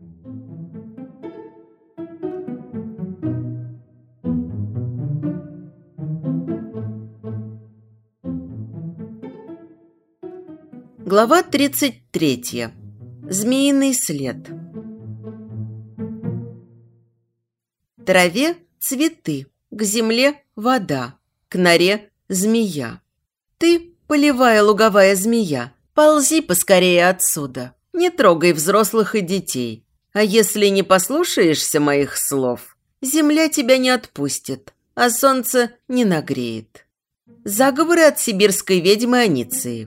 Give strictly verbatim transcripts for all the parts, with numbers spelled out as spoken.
Глава тридцать третья. Змеиный след. К траве цветы, к земле вода, к норе змея. Ты, полевая луговая змея, ползи поскорее отсюда, не трогай взрослых и детей. А если не послушаешься моих слов, земля тебя не отпустит, а солнце не нагреет. Заговоры от сибирской ведьмы Аниции.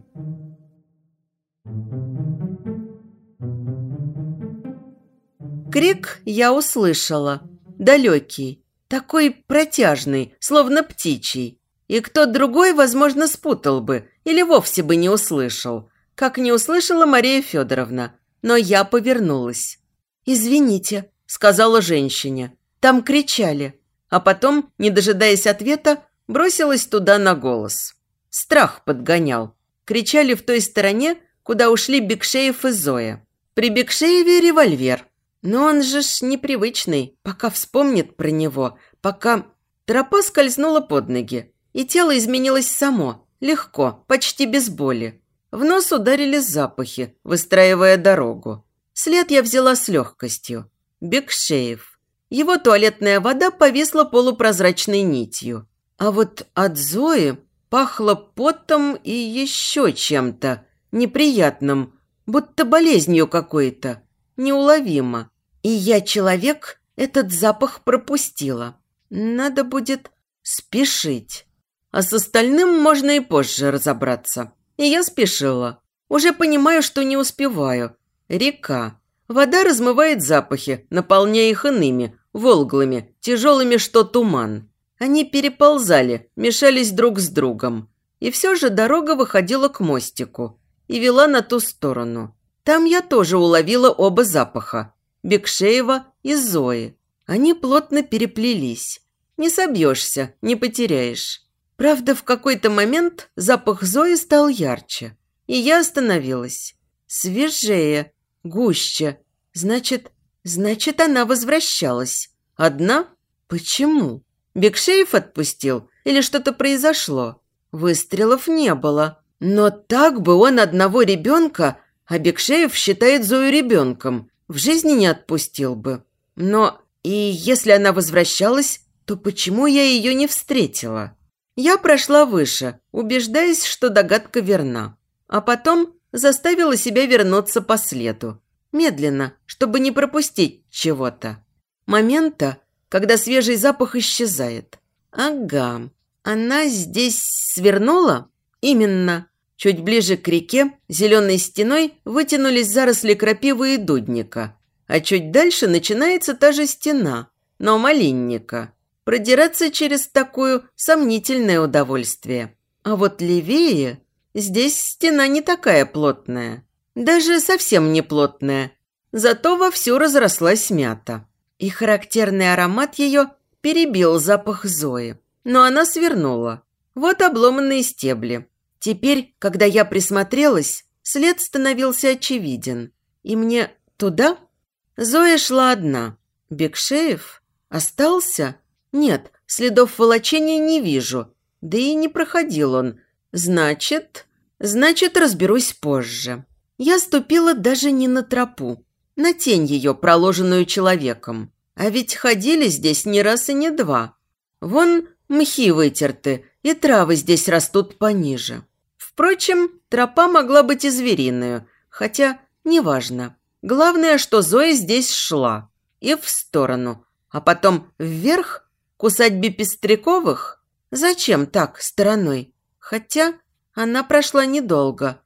Крик я услышала, далекий, такой протяжный, словно птичий. И кто другой, возможно, спутал бы или вовсе бы не услышал, как не услышала Мария Федоровна. Но я повернулась. «Извините», – сказала женщине, – «там кричали». А потом, не дожидаясь ответа, бросилась туда на голос. Страх подгонял. Кричали в той стороне, куда ушли Бекшеев и Зоя. При Бекшееве револьвер. Но он же ж непривычный, пока вспомнит про него, пока... Тропа скользнула под ноги, и тело изменилось само, легко, почти без боли. В нос ударили запахи, выстраивая дорогу. След я взяла с легкостью. Бекшеев. Его туалетная вода повисла полупрозрачной нитью. А вот от Зои пахло потом и еще чем-то неприятным, будто болезнью какой-то, неуловимо. И я, человек, этот запах пропустила. Надо будет спешить. А с остальным можно и позже разобраться. И я спешила. Уже понимаю, что не успеваю. Река. Вода размывает запахи, наполняя их иными, волглыми, тяжелыми, что туман. Они переползали, мешались друг с другом. И все же дорога выходила к мостику и вела на ту сторону. Там я тоже уловила оба запаха. Бекшеева и Зои. Они плотно переплелись. Не собьешься, не потеряешь. Правда, в какой-то момент запах Зои стал ярче. И я остановилась. Свежее, гуще. Значит, значит, она возвращалась. Одна? Почему? Бекшеев отпустил? Или что-то произошло? Выстрелов не было. Но так бы он одного ребенка, а Бекшеев считает Зою ребенком, в жизни не отпустил бы. Но и если она возвращалась, то почему я ее не встретила? Я прошла выше, убеждаясь, что догадка верна. А потом заставила себя вернуться по следу. Медленно, чтобы не пропустить чего-то. Момента, когда свежий запах исчезает. Ага, она здесь свернула? Именно. Чуть ближе к реке зеленой стеной вытянулись заросли крапивы и дудника. А чуть дальше начинается та же стена, но малинника. Продираться через такую сомнительное удовольствие. А вот левее здесь стена не такая плотная. Даже совсем не плотная. Зато вовсю разрослась мята. И характерный аромат ее перебил запах Зои. Но она свернула. Вот обломанные стебли. Теперь, когда я присмотрелась, след становился очевиден. И мне туда? Зоя шла одна. Бекшеев остался? Нет, следов волочения не вижу. Да и не проходил он. Значит, значит, разберусь позже. Я ступила даже не на тропу, на тень ее, проложенную человеком. А ведь ходили здесь не раз и не два. Вон мхи вытерты, и травы здесь растут пониже. Впрочем, тропа могла быть и звериную, хотя неважно. Главное, что Зоя здесь шла. И в сторону, а потом вверх, к усадьбе Пестряковых. Зачем так, стороной? Хотя она прошла недолго.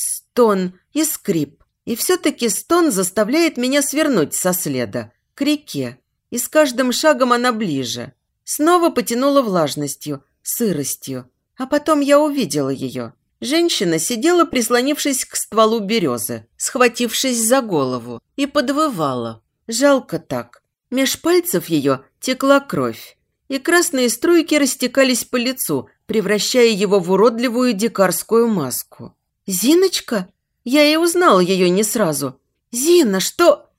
Стон и скрип. И все-таки стон заставляет меня свернуть со следа, к реке. И с каждым шагом она ближе. Снова потянула влажностью, сыростью. А потом я увидела ее. Женщина сидела, прислонившись к стволу березы, схватившись за голову, и подвывала. Жалко так. Меж пальцев ее текла кровь, и красные струйки растекались по лицу, превращая его в уродливую дикарскую маску. «Зиночка?» Я и узнала ее не сразу. «Зина, что...»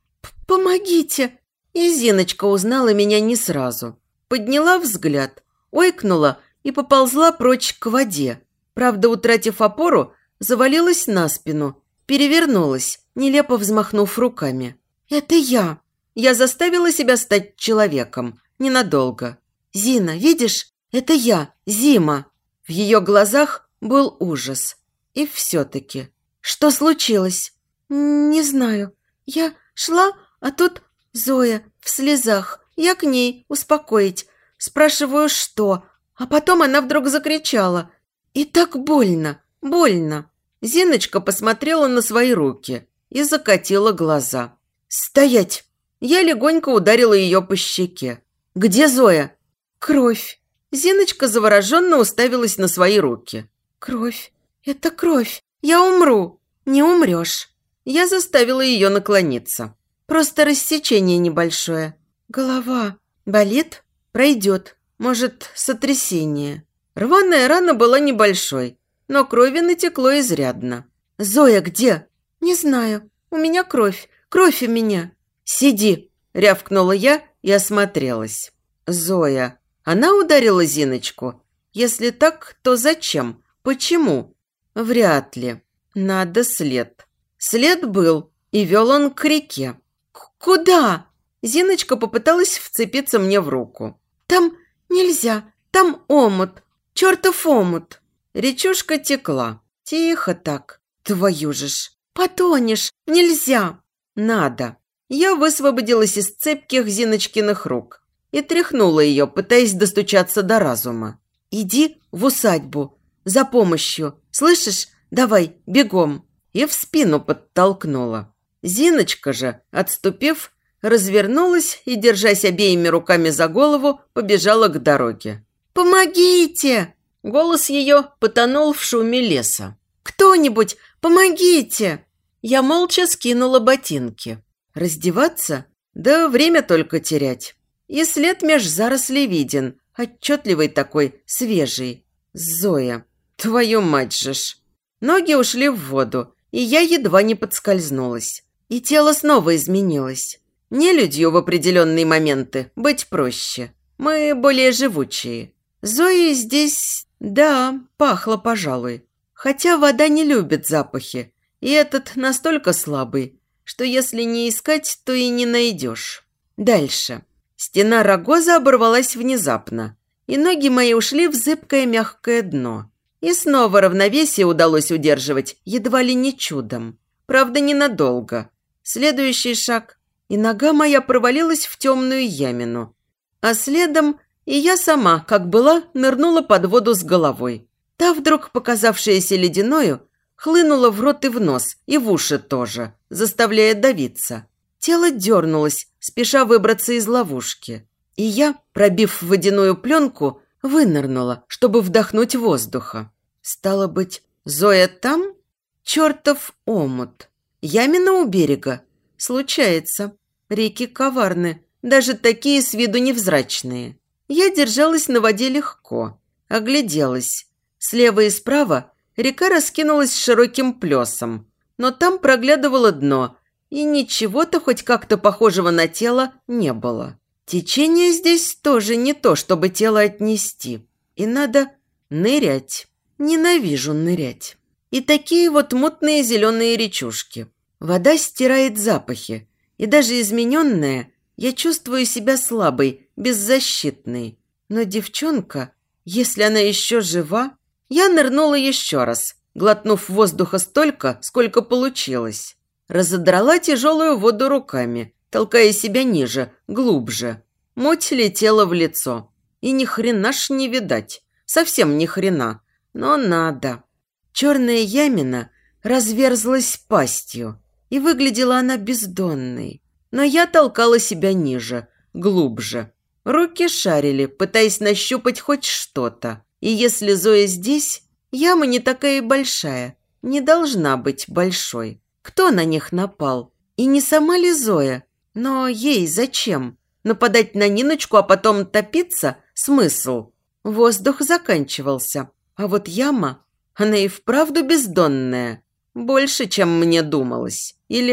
помогите!» И Зиночка узнала меня не сразу. Подняла взгляд, ойкнула и поползла прочь к воде. Правда, утратив опору, завалилась на спину, перевернулась, нелепо взмахнув руками. «Это я!» Я заставила себя стать человеком. Ненадолго. «Зина, видишь? Это я, Зима!» В ее глазах был ужас. И все-таки. «Что случилось?» «Не знаю. Я шла, а тут Зоя в слезах. Я к ней успокоить. Спрашиваю, что? А потом она вдруг закричала. И так больно, больно». Зиночка посмотрела на свои руки и закатила глаза. «Стоять!» Я легонько ударила ее по щеке. «Где Зоя?» «Кровь». Зиночка завороженно уставилась на свои руки. «Кровь. Это кровь. Я умру». «Не умрешь». Я заставила ее наклониться. «Просто рассечение небольшое. Голова болит? Пройдет. Может, сотрясение». Рваная рана была небольшой, но крови натекло изрядно. «Зоя где?» «Не знаю. У меня кровь. Кровь у меня». «Сиди!» – рявкнула я и осмотрелась. «Зоя. Она ударила Зиночку? Если так, то зачем? Почему?» «Вряд ли. Надо след». След был, и вел он к реке. «Куда?» Зиночка попыталась вцепиться мне в руку. «Там нельзя. Там омут. Чертов омут». Речушка текла. Тихо так. Твою же ж. «Потонешь. Нельзя». «Надо». Я высвободилась из цепких Зиночкиных рук и тряхнула ее, пытаясь достучаться до разума. «Иди в усадьбу. За помощью. Слышишь? Давай, бегом». И в спину подтолкнула. Зиночка же, отступив, развернулась и, держась обеими руками за голову, побежала к дороге. «Помогите!» Голос ее потонул в шуме леса. «Кто-нибудь, помогите!» Я молча скинула ботинки. Раздеваться? Да время только терять. И след меж зарослей виден, отчетливый такой, свежий. Зоя, твою мать же ж. Ноги ушли в воду, и я едва не подскользнулась. И тело снова изменилось. Нелюдью в определенные моменты быть проще. Мы более живучие. Зои здесь, да, пахло, пожалуй. Хотя вода не любит запахи, и этот настолько слабый, что если не искать, то и не найдешь. Дальше. Стена рогоза оборвалась внезапно, и ноги мои ушли в зыбкое мягкое дно. И снова равновесие удалось удерживать едва ли не чудом. Правда, ненадолго. Следующий шаг, и нога моя провалилась в темную ямину. А следом и я сама, как была, нырнула под воду с головой. Та, вдруг показавшаяся ледяною, хлынула в рот и в нос, и в уши тоже, заставляя давиться. Тело дернулось, спеша выбраться из ловушки. И я, пробив водяную пленку, вынырнула, чтобы вдохнуть воздуха. Стало быть, Зоя там? Чертов омут. Ямина у берега. Случается. Реки коварны, даже такие с виду невзрачные. Я держалась на воде легко, огляделась. Слева и справа река раскинулась широким плесом, но там проглядывало дно, и ничего-то хоть как-то похожего на тело не было. Течение здесь тоже не то, чтобы тело отнести, и надо нырять. Ненавижу нырять. И такие вот мутные зеленые речушки. Вода стирает запахи, и даже измененная я чувствую себя слабой, беззащитной. Но девчонка, если она еще жива... Я нырнула еще раз, глотнув воздуха столько, сколько получилось. Разодрала тяжелую воду руками, толкая себя ниже, глубже. Муть летела в лицо. И ни хрена ж не видать. Совсем ни хрена. Но надо. Черная ямина разверзлась пастью, и выглядела она бездонной. Но я толкала себя ниже, глубже. Руки шарили, пытаясь нащупать хоть что-то. И если Зоя здесь, яма не такая большая, не должна быть большой. Кто на них напал? И не сама ли Зоя? Но ей зачем? Нападать на Ниночку, а потом топиться? Смысл? Воздух заканчивался. А вот яма, она и вправду бездонная. Больше, чем мне думалось. Или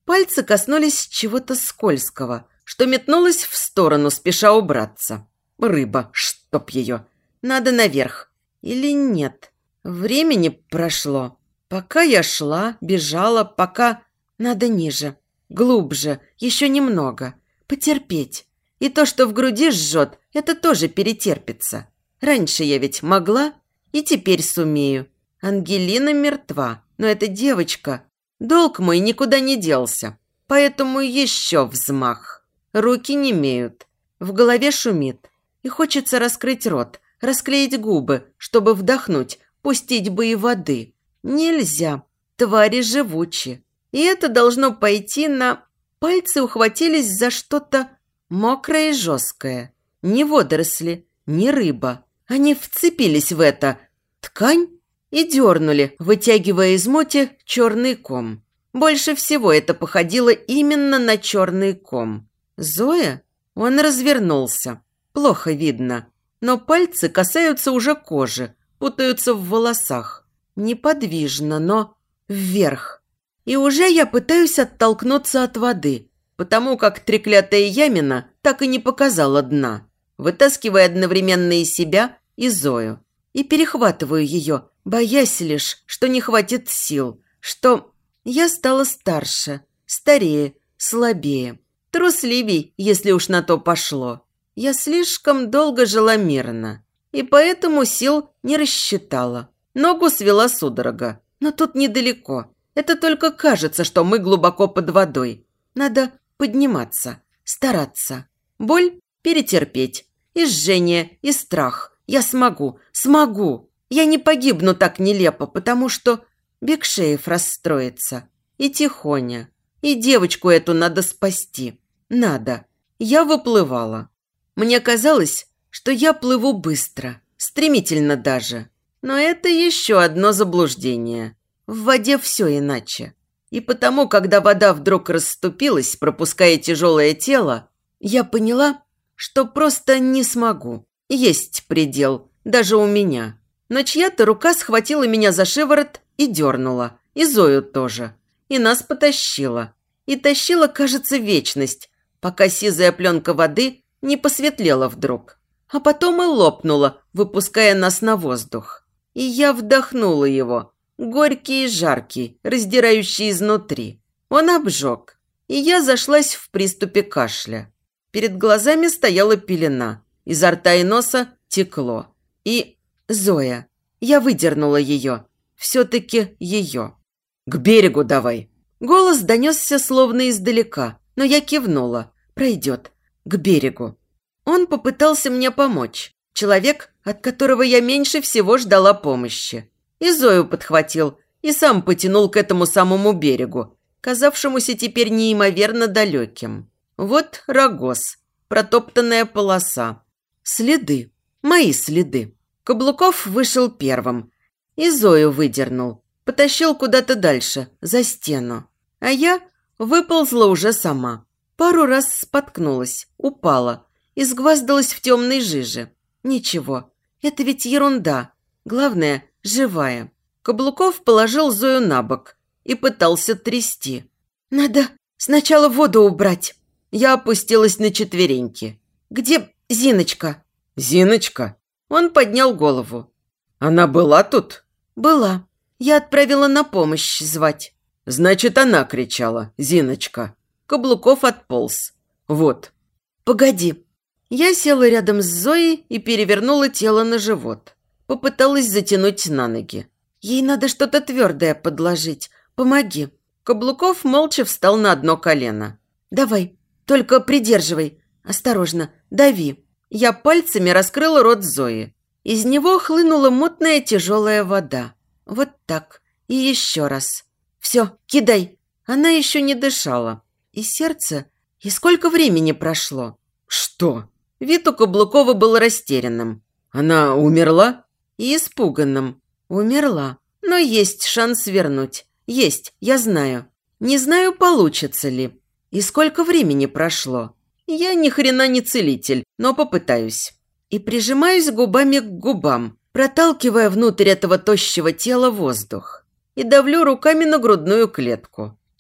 Пальцы коснулись чего-то скользкого, что метнулось в сторону, спеша убраться. Рыба, чтоб ее. Надо наверх. Или нет? Времени прошло. Пока я шла, бежала, пока... Надо ниже, глубже, еще немного. Потерпеть. И то, что в груди жжет, это тоже перетерпится. Раньше я ведь могла, и теперь сумею. Ангелина мертва, но эта девочка... Долг мой никуда не делся, поэтому еще взмах. Руки немеют, в голове шумит, и хочется раскрыть рот, расклеить губы, чтобы вдохнуть, пустить бы и воды. Нельзя, твари живучи. И это должно пойти на... Пальцы ухватились за что-то мокрое и жесткое. Ни водоросли, ни рыба. Они вцепились в это ткань и дернули, вытягивая из моти черный ком. Больше всего это походило именно на черный ком. Зоя? Он развернулся. Плохо видно. Но пальцы касаются уже кожи, путаются в волосах. Неподвижно, но вверх. И уже я пытаюсь оттолкнуться от воды, потому как треклятая Ямина так и не показала дна, вытаскивая одновременно и себя, и Зою. И перехватываю ее, боясь лишь, что не хватит сил, что я стала старше, старее, слабее, трусливей, если уж на то пошло. Я слишком долго жила мирно, и поэтому сил не рассчитала. Ногу свела судорога, но тут недалеко. Это только кажется, что мы глубоко под водой. Надо подниматься, стараться. Боль перетерпеть. И жжение, и страх. Я смогу, смогу. Я не погибну так нелепо, потому что Бекшеев расстроится. И Тихоня. И девочку эту надо спасти. Надо. Я выплывала. Мне казалось, что я плыву быстро, стремительно даже. Но это еще одно заблуждение. В воде все иначе. И потому, когда вода вдруг расступилась, пропуская тяжелое тело, я поняла, что просто не смогу. Есть предел, даже у меня. Но чья-то рука схватила меня за шиворот и дернула. И Зою тоже. И нас потащила. И тащила, кажется, вечность, пока сизая пленка воды не посветлела вдруг. А потом и лопнула, выпуская нас на воздух. И я вдохнула его. Горький и жаркий, раздирающий изнутри. Он обжег. И я зашлась в приступе кашля. Перед глазами стояла пелена. Изо рта и носа текло. И Зоя. Я выдернула ее. Все-таки ее. «К берегу давай!» Голос донесся словно издалека, но я кивнула. «Пройдет. К берегу». Он попытался мне помочь. Человек, от которого я меньше всего ждала помощи. И Зою подхватил, и сам потянул к этому самому берегу, казавшемуся теперь неимоверно далеким. Вот рогоз, протоптанная полоса. Следы. Мои следы. Каблуков вышел первым. И Зою выдернул. Потащил куда-то дальше, за стену. А я выползла уже сама. Пару раз споткнулась, упала. И сгваздалась в темной жиже. Ничего, это ведь ерунда. Главное, живая. Каблуков положил Зою на бок и пытался трясти. «Надо сначала воду убрать». Я опустилась на четвереньки. «Где Зиночка?» «Зиночка?» Он поднял голову. «Она была тут?» «Была. Я отправила на помощь звать». «Значит, она кричала, Зиночка». Каблуков отполз. «Вот». «Погоди». Я села рядом с Зоей и перевернула тело на живот. Попыталась затянуть на ноги. Ей надо что-то твердое подложить. Помоги. Каблуков молча встал на одно колено. «Давай, только придерживай. Осторожно, дави». Я пальцами раскрыла рот Зои. Из него хлынула мутная тяжелая вода. Вот так. И еще раз. «Все, кидай». Она еще не дышала. И сердце... И сколько времени прошло? «Что?» Вид у Каблукова был растерянным. «Она умерла?» И испуганным. «Умерла. Но есть шанс вернуть. Есть, я знаю. Не знаю, получится ли. И сколько времени прошло. Я ни хрена не целитель, но попытаюсь». И прижимаюсь губами к губам, проталкивая внутрь этого тощего тела воздух. И давлю руками на грудную клетку.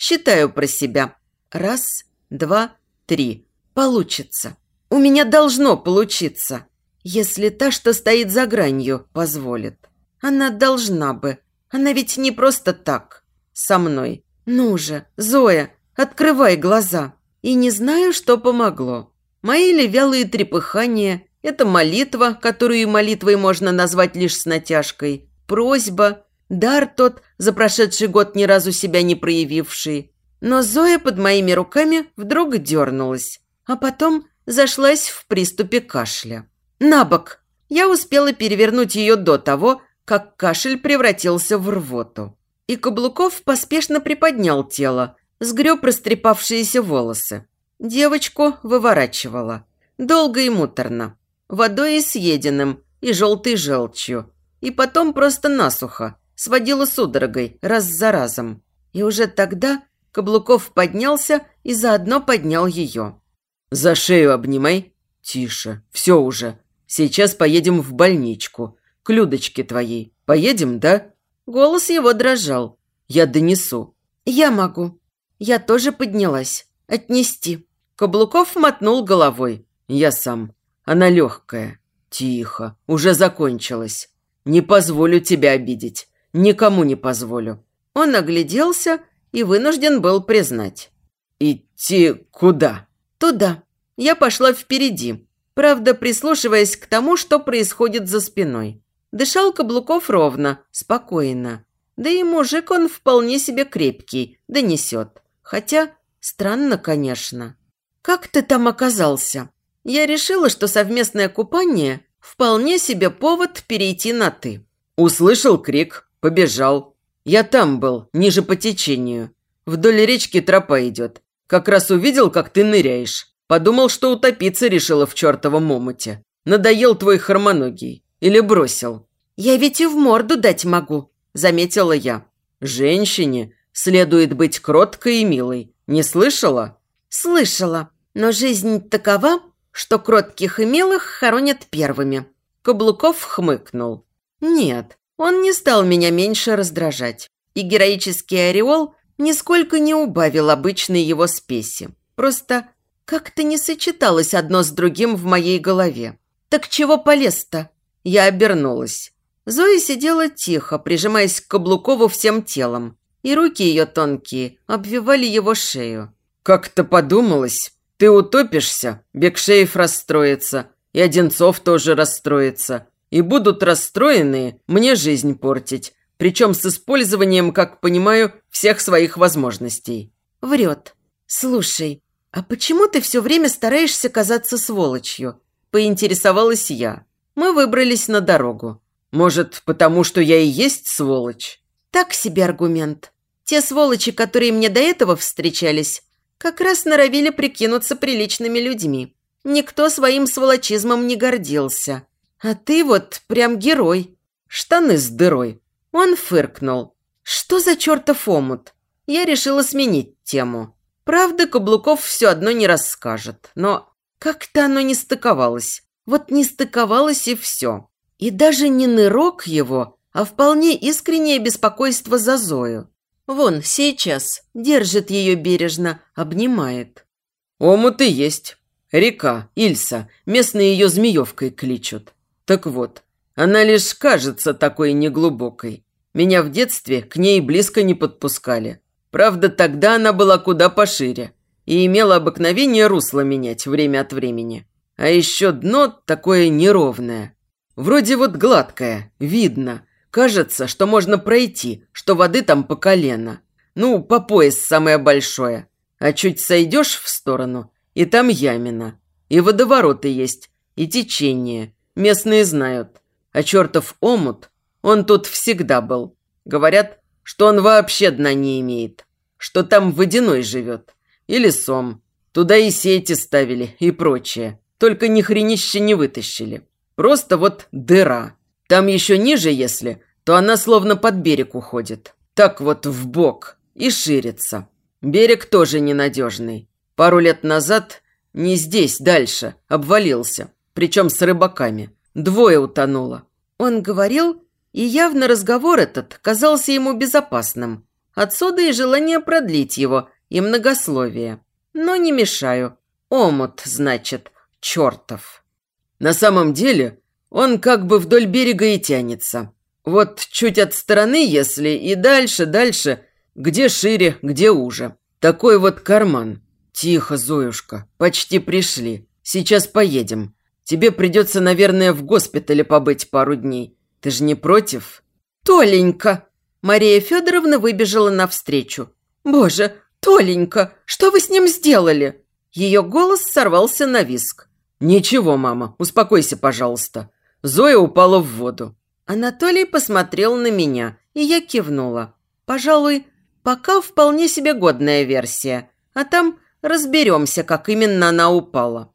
Считаю про себя. Раз, два, три. Получится. У меня должно получиться. Если та, что стоит за гранью, позволит. Она должна бы. Она ведь не просто так. Со мной. Ну же, Зоя, открывай глаза. И не знаю, что помогло. Мои ли вялые трепыхания, это молитва, которую молитвой можно назвать лишь с натяжкой, просьба, дар тот, за прошедший год ни разу себя не проявивший. Но Зоя под моими руками вдруг дернулась, а потом зашлась в приступе кашля. На бок! Я успела перевернуть ее до того, как кашель превратился в рвоту. И Каблуков поспешно приподнял тело, сгреб растрепавшиеся волосы. Девочку выворачивала. Долго и муторно. Водой и съеденным, и желтой желчью. И потом просто насухо. Сводила судорогой, раз за разом. И уже тогда Каблуков поднялся и заодно поднял ее. «За шею обнимай». «Тише, все уже. Сейчас поедем в больничку. К Людочке твоей. Поедем, да?» Голос его дрожал. «Я донесу». «Я могу». Я тоже поднялась. «Отнести». Каблуков мотнул головой. «Я сам. Она легкая». «Тихо. Уже закончилось. Не позволю тебя обидеть. Никому не позволю». Он огляделся и вынужден был признать. «Идти куда?» «Туда». Я пошла впереди, правда, прислушиваясь к тому, что происходит за спиной. Дышал Каблуков ровно, спокойно. Да и мужик он вполне себе крепкий, донесет. Хотя странно, конечно. «Как ты там оказался?» Я решила, что совместное купание вполне себе повод перейти на «ты». Услышал крик, побежал. Я там был, ниже по течению. Вдоль речки тропа идет. Как раз увидел, как ты ныряешь. Подумал, что утопиться решила в чертовом омуте. Надоел твой хромоногий. Или бросил. «Я ведь и в морду дать могу», – заметила я. «Женщине следует быть кроткой и милой. Не слышала?» «Слышала. Но жизнь такова, что кротких и милых хоронят первыми». Каблуков хмыкнул. «Нет, он не стал меня меньше раздражать. И героический ореол нисколько не убавил обычной его спеси. Просто как-то не сочеталось одно с другим в моей голове. Так чего полез-то?» Я обернулась. Зоя сидела тихо, прижимаясь к Каблукову всем телом, и руки ее тонкие обвивали его шею. «Как-то подумалось, ты утопишься, Бекшеев расстроится, и Одинцов тоже расстроится, и будут расстроенные мне жизнь портить, причем с использованием, как понимаю, всех своих возможностей». Врет. «Слушай, а почему ты все время стараешься казаться сволочью?» Поинтересовалась я. Мы выбрались на дорогу. «Может, потому что я и есть сволочь?» Так себе аргумент. Те сволочи, которые мне до этого встречались, как раз норовили прикинуться приличными людьми. Никто своим сволочизмом не гордился. А ты вот прям герой. Штаны с дырой. Он фыркнул. Что за чертов омут? Я решила сменить тему. Правда, Каблуков все одно не расскажет, но как-то оно не стыковалось. Вот не стыковалось и все. И даже не нырок его, а вполне искреннее беспокойство за Зою. Вон, сейчас держит ее бережно, обнимает. Омут и есть. Река, Ильса, местные ее Змеевкой кличут. Так вот, она лишь кажется такой неглубокой. Меня в детстве к ней близко не подпускали. Правда, тогда она была куда пошире и имела обыкновение русло менять время от времени. А еще дно такое неровное. Вроде вот гладкое, видно. Кажется, что можно пройти, что воды там по колено. Ну, по пояс самое большое. А чуть сойдешь в сторону, и там ямина. И водовороты есть, и течение. Местные знают. А чертов омут, он тут всегда был. Говорят, что он вообще дна не имеет. Что там водяной живет. Или сом. Туда и сети ставили, и прочее. Только ни хренища не вытащили. Просто вот дыра. Там еще ниже, если, то она словно под берег уходит. Так вот вбок и ширится. Берег тоже ненадежный. Пару лет назад, не здесь, дальше, обвалился. Причем с рыбаками. Двое утонуло. Он говорил, и явно разговор этот казался ему безопасным. Отсюда и желание продлить его, и многословие. Но не мешаю. Омут, значит, чертов. На самом деле он как бы вдоль берега и тянется. Вот чуть от стороны, если, и дальше, дальше, где шире, где уже. Такой вот карман. Тихо, Зоюшка, почти пришли. Сейчас поедем. Тебе придется, наверное, в госпитале побыть пару дней. Ты же не против? Толенька! Мария Федоровна выбежала навстречу. Боже, Толенька, что вы с ним сделали? Ее голос сорвался на визг. Ничего, мама, успокойся, пожалуйста. Зоя упала в воду. Анатолий посмотрел на меня, и я кивнула. Пожалуй, пока вполне себе годная версия, а там разберемся, как именно она упала.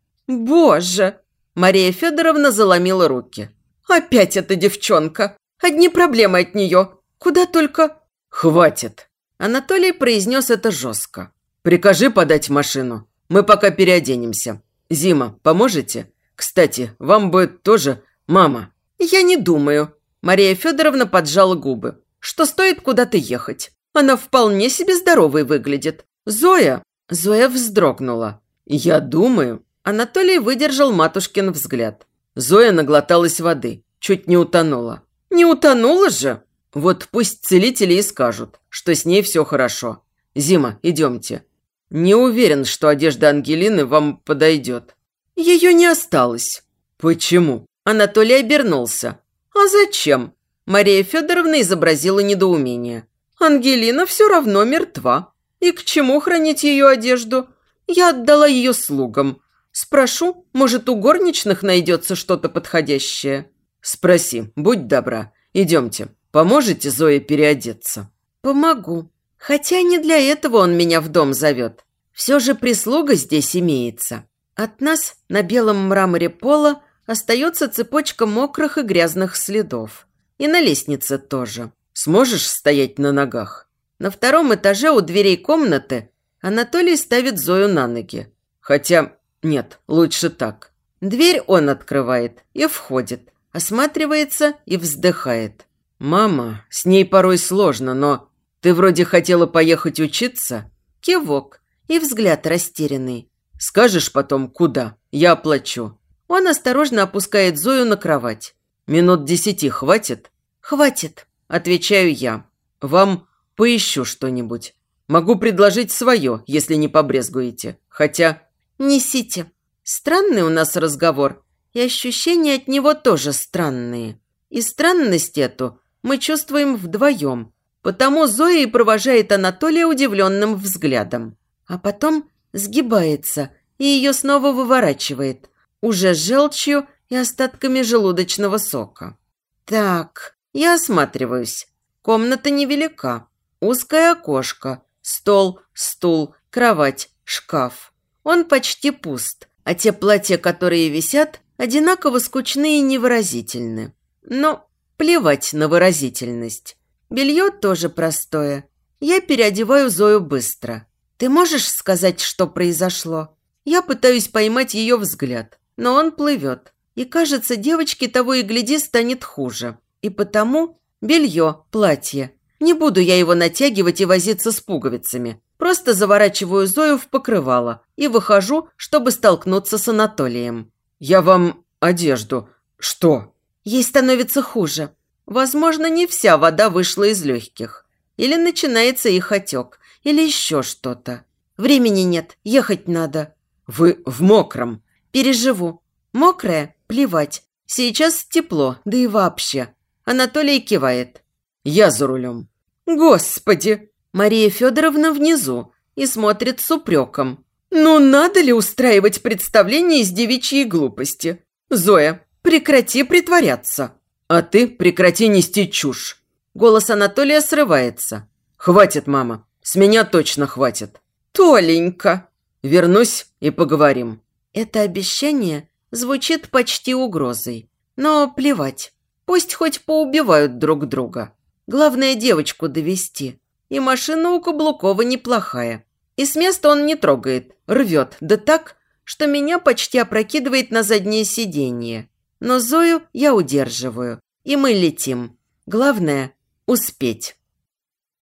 Боже! Мария Федоровна заломила руки. Опять эта девчонка. Одни проблемы от нее. Куда только... Хватит. Анатолий произнес это жестко. Прикажи подать машину. Мы пока переоденемся. Зима, поможете? Кстати, вам бы тоже... Мама. Я не думаю. Мария Федоровна поджала губы. Что стоит куда-то ехать? Она вполне себе здоровой выглядит. Зоя... Зоя вздрогнула. Я думаю... Анатолий выдержал матушкин взгляд. Зоя наглоталась воды. Чуть не утонула. Не утонула же? Вот пусть целители и скажут, что с ней все хорошо. Зима, идемте. Не уверен, что одежда Ангелины вам подойдет. Ее не осталось. Почему? Анатолий обернулся. А зачем? Мария Федоровна изобразила недоумение. Ангелина все равно мертва. И к чему хранить ее одежду? Я отдала ее слугам. Спрошу, может, у горничных найдется что-то подходящее? Спроси, будь добра. Идемте. Поможете Зое переодеться? Помогу. Хотя не для этого он меня в дом зовет. Все же прислуга здесь имеется. От нас на белом мраморе пола остается цепочка мокрых и грязных следов. И на лестнице тоже. Сможешь стоять на ногах? На втором этаже у дверей комнаты Анатолий ставит Зою на ноги. Хотя, нет, лучше так. Дверь он открывает и входит, осматривается и вздыхает. «Мама, с ней порой сложно, но ты вроде хотела поехать учиться?» Кивок и взгляд растерянный. «Скажешь потом, куда? Я оплачу». Он осторожно опускает Зою на кровать. «Минут десяти хватит?» «Хватит», – отвечаю я. «Вам поищу что-нибудь. Могу предложить свое, если не побрезгуете. Хотя...» «Несите. Странный у нас разговор, и ощущения от него тоже странные. И странность эту мы чувствуем вдвоем, потому Зоя и провожает Анатолия удивленным взглядом. А потом сгибается и ее снова выворачивает, уже с желчью и остатками желудочного сока. Так, я осматриваюсь. Комната невелика. Узкое окошко, стол, стул, кровать, шкаф. Он почти пуст, а те платья, которые висят, одинаково скучны и невыразительны. Но плевать на выразительность. Белье тоже простое. Я переодеваю Зою быстро. Ты можешь сказать, что произошло? Я пытаюсь поймать ее взгляд, но он плывет. И кажется, девочке того и гляди станет хуже. И потому белье, платье. Не буду я его натягивать и возиться с пуговицами. Просто заворачиваю Зою в покрывало и выхожу, чтобы столкнуться с Анатолием. «Я вам одежду. Что?» Ей становится хуже. Возможно, не вся вода вышла из легких. Или начинается их отек, или еще что-то. Времени нет, ехать надо. Вы в мокром. Переживу. Мокрая? Плевать. Сейчас тепло, да и вообще. Анатолий кивает. Я за рулем. Господи! Мария Федоровна внизу и смотрит с упреком. Ну, надо ли устраивать представление из девичьей глупости? Зоя, прекрати притворяться. А ты прекрати нести чушь. Голос Анатолия срывается. Хватит, мама. С меня точно хватит. Толенька. Вернусь и поговорим. Это обещание звучит почти угрозой. Но плевать. Пусть хоть поубивают друг друга. Главное девочку довести. И машина у Каблукова неплохая. И с места он не трогает, рвет, да так, что меня почти опрокидывает на заднее сиденье. Но Зою я удерживаю, и мы летим. Главное – успеть.